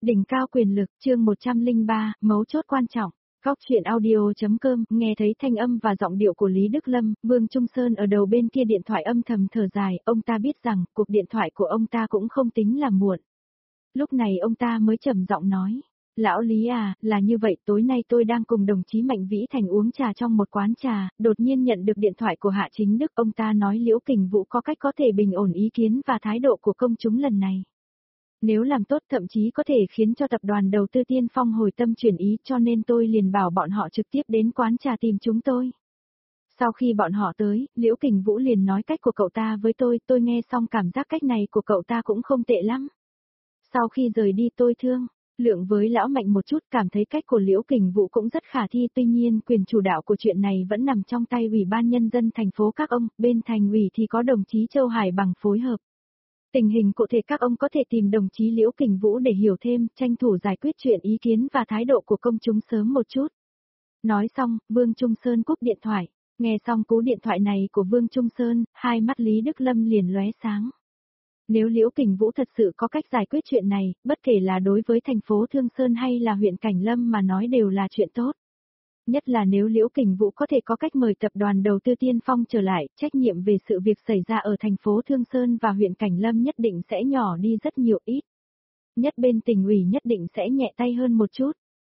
Đỉnh cao quyền lực, chương 103, mấu chốt quan trọng. Góc chuyện audio.com, nghe thấy thanh âm và giọng điệu của Lý Đức Lâm, Vương Trung Sơn ở đầu bên kia điện thoại âm thầm thở dài, ông ta biết rằng, cuộc điện thoại của ông ta cũng không tính là muộn. Lúc này ông ta mới trầm giọng nói, lão Lý à, là như vậy, tối nay tôi đang cùng đồng chí Mạnh Vĩ Thành uống trà trong một quán trà, đột nhiên nhận được điện thoại của Hạ Chính Đức, ông ta nói Liễu Kình Vũ có cách có thể bình ổn ý kiến và thái độ của công chúng lần này. Nếu làm tốt thậm chí có thể khiến cho tập đoàn đầu tư Tiên Phong hồi tâm chuyển ý, cho nên tôi liền bảo bọn họ trực tiếp đến quán trà tìm chúng tôi. Sau khi bọn họ tới, Liễu Kình Vũ liền nói cách của cậu ta với tôi nghe xong cảm giác cách này của cậu ta cũng không tệ lắm. Sau khi rời đi tôi thương lượng với lão Mạnh một chút, cảm thấy cách của Liễu Kình Vũ cũng rất khả thi, tuy nhiên quyền chủ đạo của chuyện này vẫn nằm trong tay Ủy ban Nhân dân thành phố các ông, bên thành ủy thì có đồng chí Châu Hải Bằng phối hợp. Tình hình cụ thể các ông có thể tìm đồng chí Liễu Kình Vũ để hiểu thêm, tranh thủ giải quyết chuyện ý kiến và thái độ của công chúng sớm một chút. Nói xong, Vương Trung Sơn cúp điện thoại. Nghe xong cú điện thoại này của Vương Trung Sơn, hai mắt Lý Đức Lâm liền lóe sáng. Nếu Liễu Kình Vũ thật sự có cách giải quyết chuyện này, bất kể là đối với thành phố Thương Sơn hay là huyện Cảnh Lâm mà nói đều là chuyện tốt. Nhất là nếu Liễu Kình Vũ có thể có cách mời tập đoàn đầu tư Tiên Phong trở lại, trách nhiệm về sự việc xảy ra ở thành phố Thương Sơn và huyện Cảnh Lâm nhất định sẽ nhỏ đi rất nhiều ít. Nhất bên tỉnh ủy nhất định sẽ nhẹ tay hơn một chút.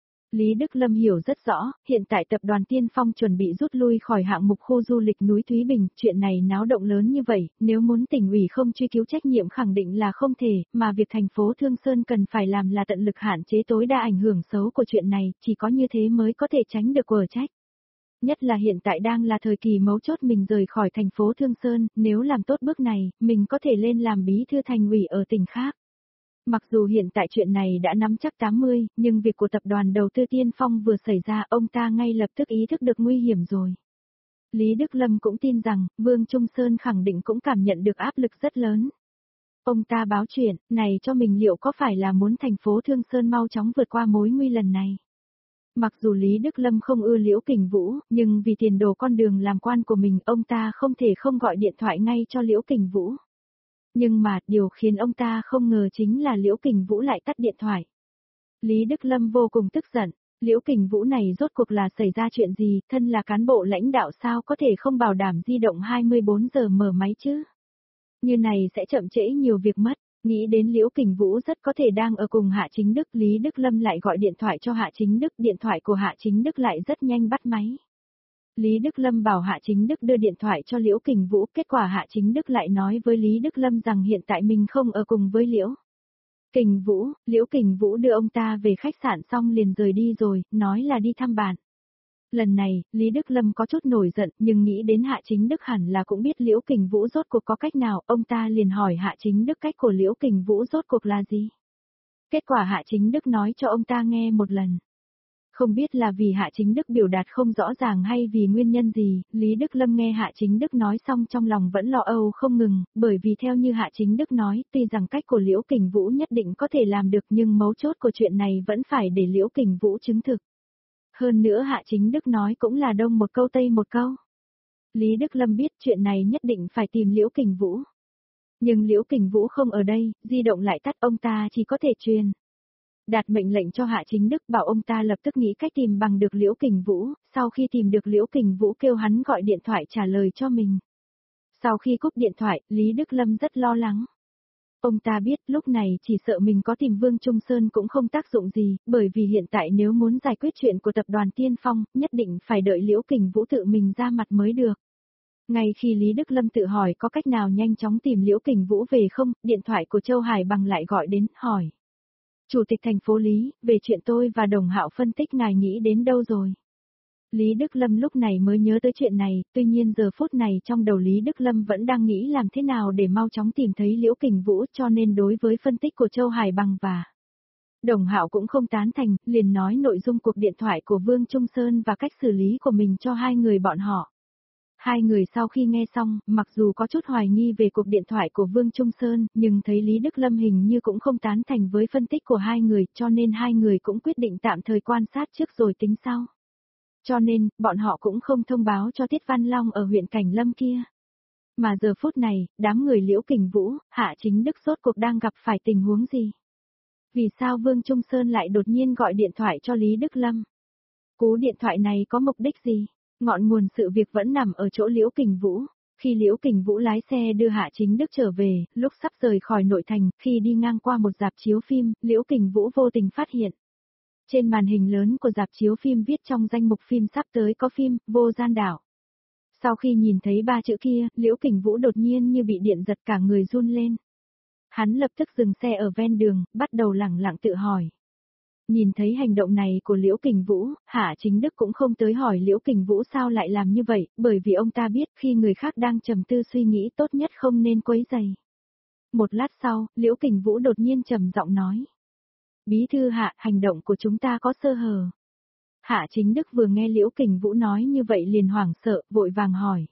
Lý Đức Lâm hiểu rất rõ, hiện tại tập đoàn Tiên Phong chuẩn bị rút lui khỏi hạng mục khu du lịch núi Thúy Bình, chuyện này náo động lớn như vậy, nếu muốn tỉnh ủy không truy cứu trách nhiệm khẳng định là không thể, mà việc thành phố Thương Sơn cần phải làm là tận lực hạn chế tối đa ảnh hưởng xấu của chuyện này, chỉ có như thế mới có thể tránh được quở trách. Nhất là hiện tại đang là thời kỳ mấu chốt mình rời khỏi thành phố Thương Sơn, nếu làm tốt bước này, mình có thể lên làm bí thư thành ủy ở tỉnh khác. Mặc dù hiện tại chuyện này đã nắm chắc 80, nhưng việc của tập đoàn đầu tư Tiên Phong vừa xảy ra ông ta ngay lập tức ý thức được nguy hiểm rồi. Lý Đức Lâm cũng tin rằng, Vương Trung Sơn khẳng định cũng cảm nhận được áp lực rất lớn. Ông ta báo chuyện, này cho mình liệu có phải là muốn thành phố Thương Sơn mau chóng vượt qua mối nguy lần này. Mặc dù Lý Đức Lâm không ưa Liễu Kình Vũ, nhưng vì tiền đồ con đường làm quan của mình ông ta không thể không gọi điện thoại ngay cho Liễu Kình Vũ. Nhưng mà, điều khiến ông ta không ngờ chính là Liễu Kình Vũ lại tắt điện thoại. Lý Đức Lâm vô cùng tức giận, Liễu Kình Vũ này rốt cuộc là xảy ra chuyện gì, thân là cán bộ lãnh đạo sao có thể không bảo đảm di động 24 giờ mở máy chứ. Như này sẽ chậm trễ nhiều việc mất, nghĩ đến Liễu Kình Vũ rất có thể đang ở cùng Hạ Chính Đức, Lý Đức Lâm lại gọi điện thoại cho Hạ Chính Đức, điện thoại của Hạ Chính Đức lại rất nhanh bắt máy. Lý Đức Lâm bảo Hạ Chính Đức đưa điện thoại cho Liễu Kình Vũ, kết quả Hạ Chính Đức lại nói với Lý Đức Lâm rằng hiện tại mình không ở cùng với Liễu Kình Vũ đưa ông ta về khách sạn xong liền rời đi rồi, nói là đi thăm bạn. Lần này, Lý Đức Lâm có chút nổi giận, nhưng nghĩ đến Hạ Chính Đức hẳn là cũng biết Liễu Kình Vũ rốt cuộc có cách nào, ông ta liền hỏi Hạ Chính Đức cách của Liễu Kình Vũ rốt cuộc là gì. Kết quả Hạ Chính Đức nói cho ông ta nghe một lần. Không biết là vì Hạ Chính Đức biểu đạt không rõ ràng hay vì nguyên nhân gì, Lý Đức Lâm nghe Hạ Chính Đức nói xong trong lòng vẫn lo âu không ngừng, bởi vì theo như Hạ Chính Đức nói, tuy rằng cách của Liễu Kình Vũ nhất định có thể làm được nhưng mấu chốt của chuyện này vẫn phải để Liễu Kình Vũ chứng thực. Hơn nữa Hạ Chính Đức nói cũng là đông một câu tây một câu. Lý Đức Lâm biết chuyện này nhất định phải tìm Liễu Kình Vũ. Nhưng Liễu Kình Vũ không ở đây, di động lại tắt, ông ta chỉ có thể truyền đạt mệnh lệnh cho Hạ Chính Đức bảo ông ta lập tức nghĩ cách tìm bằng được Liễu Kình Vũ, sau khi tìm được Liễu Kình Vũ kêu hắn gọi điện thoại trả lời cho mình. Sau khi cúp điện thoại, Lý Đức Lâm rất lo lắng. Ông ta biết lúc này chỉ sợ mình có tìm Vương Trung Sơn cũng không tác dụng gì, bởi vì hiện tại nếu muốn giải quyết chuyện của tập đoàn Tiên Phong, nhất định phải đợi Liễu Kình Vũ tự mình ra mặt mới được. Ngay khi Lý Đức Lâm tự hỏi có cách nào nhanh chóng tìm Liễu Kình Vũ về không, điện thoại của Châu Hải Bằng lại gọi đến, hỏi. Chủ tịch thành phố Lý, về chuyện tôi và Đồng Hạo phân tích ngài nghĩ đến đâu rồi? Lý Đức Lâm lúc này mới nhớ tới chuyện này, tuy nhiên giờ phút này trong đầu Lý Đức Lâm vẫn đang nghĩ làm thế nào để mau chóng tìm thấy Liễu Kình Vũ, cho nên đối với phân tích của Châu Hải Bằng và Đồng Hạo cũng không tán thành, liền nói nội dung cuộc điện thoại của Vương Trung Sơn và cách xử lý của mình cho hai người bọn họ. Hai người sau khi nghe xong, mặc dù có chút hoài nghi về cuộc điện thoại của Vương Trung Sơn, nhưng thấy Lý Đức Lâm hình như cũng không tán thành với phân tích của hai người, cho nên hai người cũng quyết định tạm thời quan sát trước rồi tính sau. Cho nên, bọn họ cũng không thông báo cho Tiết Văn Long ở huyện Cảnh Lâm kia. Mà giờ phút này, đám người Liễu Kình Vũ, Hạ Chính Đức rốt cuộc đang gặp phải tình huống gì? Vì sao Vương Trung Sơn lại đột nhiên gọi điện thoại cho Lý Đức Lâm? Cú điện thoại này có mục đích gì? Ngọn nguồn sự việc vẫn nằm ở chỗ Liễu Kình Vũ. Khi Liễu Kình Vũ lái xe đưa Hạ Chính Đức trở về, lúc sắp rời khỏi nội thành, khi đi ngang qua một rạp chiếu phim, Liễu Kình Vũ vô tình phát hiện. Trên màn hình lớn của rạp chiếu phim viết trong danh mục phim sắp tới có phim, Vô Gian Đảo. Sau khi nhìn thấy ba chữ kia, Liễu Kình Vũ đột nhiên như bị điện giật cả người run lên. Hắn lập tức dừng xe ở ven đường, bắt đầu lẳng lặng tự hỏi. Nhìn thấy hành động này của Liễu Kình Vũ, Hạ Chính Đức cũng không tới hỏi Liễu Kình Vũ sao lại làm như vậy, bởi vì ông ta biết khi người khác đang trầm tư suy nghĩ tốt nhất không nên quấy rầy. Một lát sau, Liễu Kình Vũ đột nhiên trầm giọng nói. Bí thư Hạ, hành động của chúng ta có sơ hở. Hạ Chính Đức vừa nghe Liễu Kình Vũ nói như vậy liền hoảng sợ, vội vàng hỏi.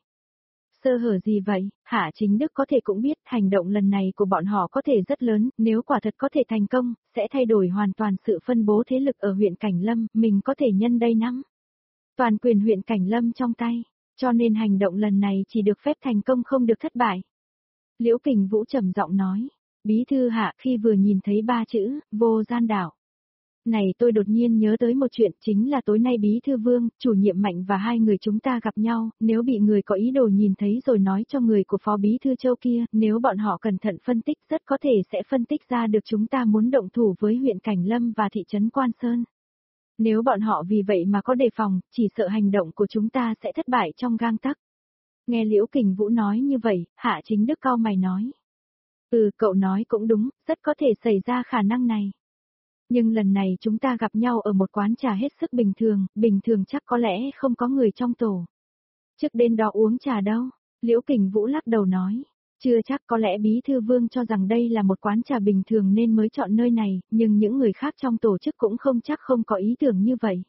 Sơ hở gì vậy? Hạ Chính Đức có thể cũng biết hành động lần này của bọn họ có thể rất lớn, nếu quả thật có thể thành công, sẽ thay đổi hoàn toàn sự phân bố thế lực ở huyện Cảnh Lâm, mình có thể nhân đây nắm toàn quyền huyện Cảnh Lâm trong tay, cho nên hành động lần này chỉ được phép thành công không được thất bại. Liễu Kình Vũ trầm giọng nói, bí thư Hạ khi vừa nhìn thấy ba chữ, Vô Gian Đảo. Này tôi đột nhiên nhớ tới một chuyện chính là tối nay bí thư Vương, chủ nhiệm Mạnh và hai người chúng ta gặp nhau, nếu bị người có ý đồ nhìn thấy rồi nói cho người của phó bí thư Châu kia, nếu bọn họ cẩn thận phân tích rất có thể sẽ phân tích ra được chúng ta muốn động thủ với huyện Cảnh Lâm và thị trấn Quan Sơn. Nếu bọn họ vì vậy mà có đề phòng, chỉ sợ hành động của chúng ta sẽ thất bại trong gang tắc. Nghe Liễu Kình Vũ nói như vậy, Hạ Chính Đức cau mày nói. Cậu nói cũng đúng, rất có thể xảy ra khả năng này. Nhưng lần này chúng ta gặp nhau ở một quán trà hết sức bình thường chắc có lẽ không có người trong tổ. Trước đến đó uống trà đâu? Liễu Kình Vũ lắc đầu nói. Chưa chắc, có lẽ bí thư Vương cho rằng đây là một quán trà bình thường nên mới chọn nơi này, nhưng những người khác trong tổ chức cũng không chắc không có ý tưởng như vậy.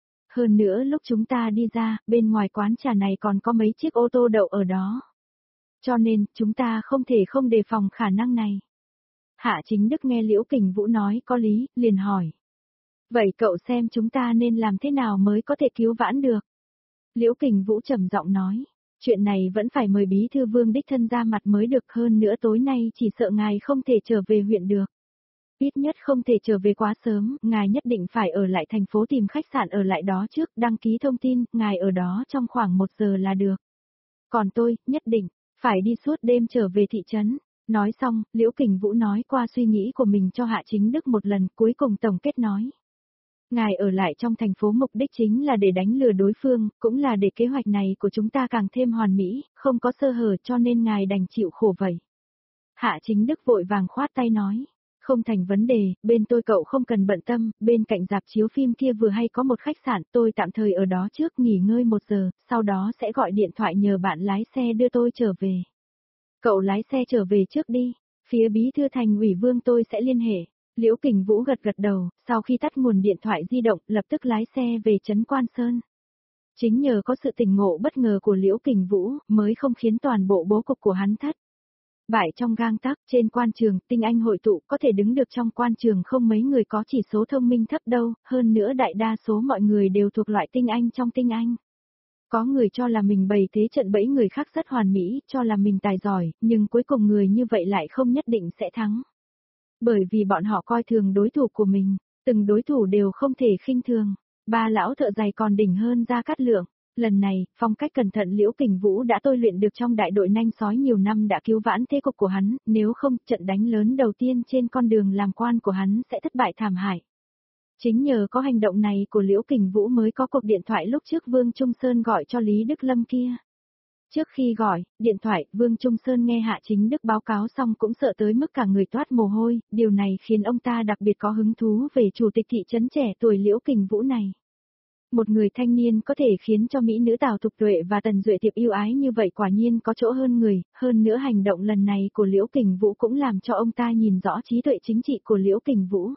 Hơn nữa lúc chúng ta đi ra, bên ngoài quán trà này còn có mấy chiếc ô tô đậu ở đó. Cho nên, chúng ta không thể không đề phòng khả năng này. Hạ Chính Đức nghe Liễu Kình Vũ nói có lý, liền hỏi. Vậy cậu xem chúng ta nên làm thế nào mới có thể cứu vãn được? Liễu Kình Vũ trầm giọng nói. Chuyện này vẫn phải mời bí thư Vương đích thân ra mặt mới được, hơn nữa tối nay chỉ sợ ngài không thể trở về huyện được. Ít nhất không thể trở về quá sớm, ngài nhất định phải ở lại thành phố tìm khách sạn ở lại đó trước, đăng ký thông tin, ngài ở đó trong khoảng 1 giờ là được. Còn tôi, nhất định, phải đi suốt đêm trở về thị trấn. Nói xong, Liễu Kình Vũ nói qua suy nghĩ của mình cho Hạ Chính Đức một lần, cuối cùng tổng kết nói. Ngài ở lại trong thành phố mục đích chính là để đánh lừa đối phương, cũng là để kế hoạch này của chúng ta càng thêm hoàn mỹ, không có sơ hở cho nên ngài đành chịu khổ vậy. Hạ Chính Đức vội vàng khoát tay nói. Không thành vấn đề, bên tôi cậu không cần bận tâm, bên cạnh rạp chiếu phim kia vừa hay có một khách sạn, tôi tạm thời ở đó trước nghỉ ngơi 1 giờ, sau đó sẽ gọi điện thoại nhờ bạn lái xe đưa tôi trở về. Cậu lái xe trở về trước đi, phía bí thư thành ủy Vương tôi sẽ liên hệ. Liễu Kình Vũ gật gật đầu, sau khi tắt nguồn điện thoại di động, lập tức lái xe về trấn Quan Sơn. Chính nhờ có sự tỉnh ngộ bất ngờ của Liễu Kình Vũ, mới không khiến toàn bộ bố cục của hắn thất bại trong gang tắc. Trên quan trường, tinh anh hội tụ, có thể đứng được trong quan trường không mấy người có chỉ số thông minh thấp đâu, hơn nữa đại đa số mọi người đều thuộc loại tinh anh trong tinh anh. Có người cho là mình bày thế trận bẫy người khác rất hoàn mỹ, cho là mình tài giỏi, nhưng cuối cùng người như vậy lại không nhất định sẽ thắng. Bởi vì bọn họ coi thường đối thủ của mình, từng đối thủ đều không thể khinh thường. Ba lão thợ giày còn đỉnh hơn Gia Cát Lượng. Lần này, phong cách cẩn thận Liễu Kình Vũ đã tôi luyện được trong đại đội nanh sói nhiều năm đã cứu vãn thế cục của hắn, nếu không, trận đánh lớn đầu tiên trên con đường làm quan của hắn sẽ thất bại thảm hại. Chính nhờ có hành động này của Liễu Kình Vũ mới có cuộc điện thoại lúc trước Vương Trung Sơn gọi cho Lý Đức Lâm kia. Trước khi gọi, điện thoại, Vương Trung Sơn nghe Hạ Chính Đức báo cáo xong cũng sợ tới mức cả người toát mồ hôi, điều này khiến ông ta đặc biệt có hứng thú về chủ tịch thị trấn trẻ tuổi Liễu Kình Vũ này. Một người thanh niên có thể khiến cho mỹ nữ Tào Thục Tuệ và Tần Duệ Tiệp yêu ái như vậy quả nhiên có chỗ hơn người, hơn nữa hành động lần này của Liễu Kình Vũ cũng làm cho ông ta nhìn rõ trí tuệ chính trị của Liễu Kình Vũ.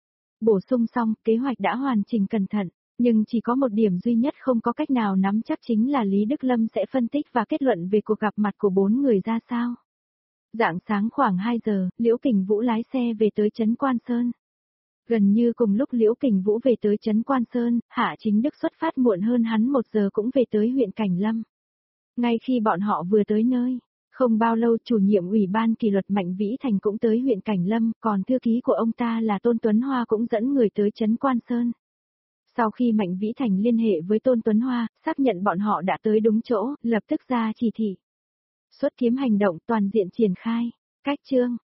Bổ sung xong, kế hoạch đã hoàn chỉnh cẩn thận, nhưng chỉ có một điểm duy nhất không có cách nào nắm chắc chính là Lý Đức Lâm sẽ phân tích và kết luận về cuộc gặp mặt của 4 người ra sao. Rạng sáng khoảng 2 giờ, Liễu Kình Vũ lái xe về tới trấn Quan Sơn. Gần như cùng lúc Liễu Kình Vũ về tới trấn Quan Sơn, Hạ Chính Đức xuất phát muộn hơn hắn 1 giờ cũng về tới huyện Cảnh Lâm. Ngay khi bọn họ vừa tới nơi, Không bao lâu chủ nhiệm ủy ban kỷ luật Mạnh Vĩ Thành cũng tới huyện Cảnh Lâm, còn thư ký của ông ta là Tôn Tuấn Hoa cũng dẫn người tới trấn Quan Sơn. Sau khi Mạnh Vĩ Thành liên hệ với Tôn Tuấn Hoa, xác nhận bọn họ đã tới đúng chỗ, lập tức ra chỉ thị. Xuất kiếm hành động toàn diện triển khai. Cách chương